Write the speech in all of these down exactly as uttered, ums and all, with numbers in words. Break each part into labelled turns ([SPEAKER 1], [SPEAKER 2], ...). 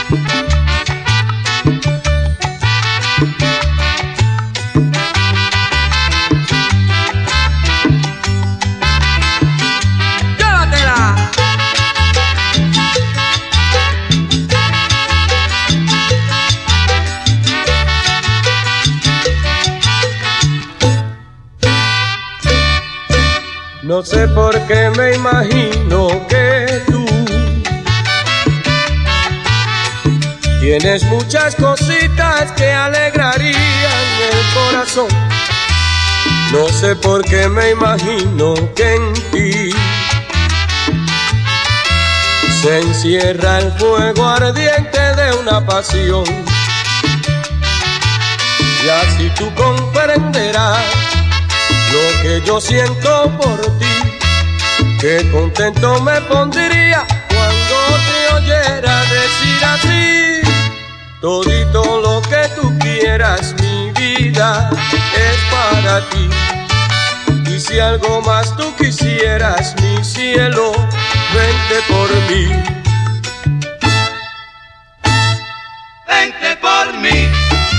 [SPEAKER 1] No sé por qué me imagino que tú tienes muchas cositas que alegrarían el corazón. No sé por qué me imagino que en ti se encierra el fuego ardiente de una pasión. Y así tú comprenderás lo que yo siento por ti, que contento me pondría cuando te oyera decir así: todito lo que tú quieras, mi vida es para ti. Y si algo más tú quisieras, mi cielo, vente por mí.
[SPEAKER 2] Vente por mí.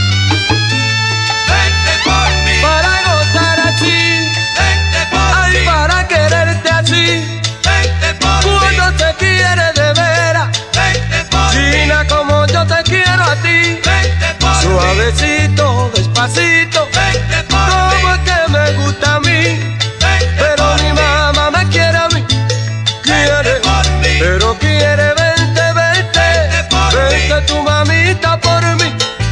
[SPEAKER 1] Te quiere de veras, China, como yo te quiero a ti. Suavecito, despacito, como es que me gusta a mí. Pero mi mamá me quiere a mí, quiere, pero quiere verte, verte, verte tu mamita por mí.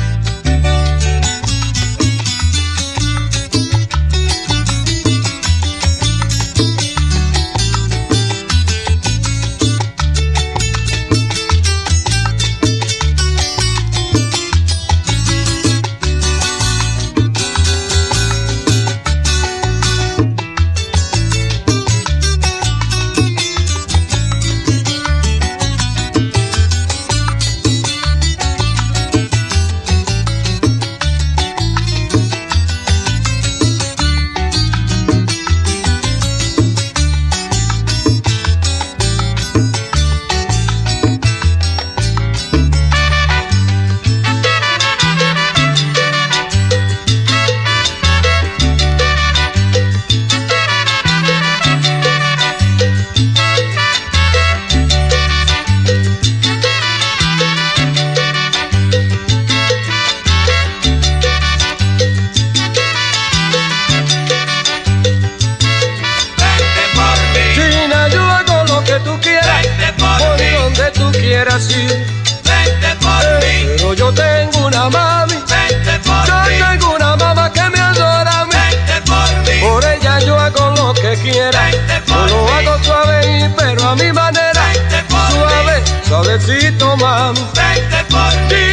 [SPEAKER 1] Así.
[SPEAKER 2] Vente por
[SPEAKER 1] eh,
[SPEAKER 2] mí.
[SPEAKER 1] Pero yo tengo una mami.
[SPEAKER 2] Vente por
[SPEAKER 1] yo
[SPEAKER 2] mí.
[SPEAKER 1] Yo tengo una mamá que me adora a mí.
[SPEAKER 2] Vente por mí.
[SPEAKER 1] Por ella yo hago lo que quiera.
[SPEAKER 2] Vente por
[SPEAKER 1] yo lo
[SPEAKER 2] mí.
[SPEAKER 1] hago suave y pero a mi manera.
[SPEAKER 2] Vente por
[SPEAKER 1] suave,
[SPEAKER 2] mí.
[SPEAKER 1] suavecito, mami.
[SPEAKER 2] Vente por mí.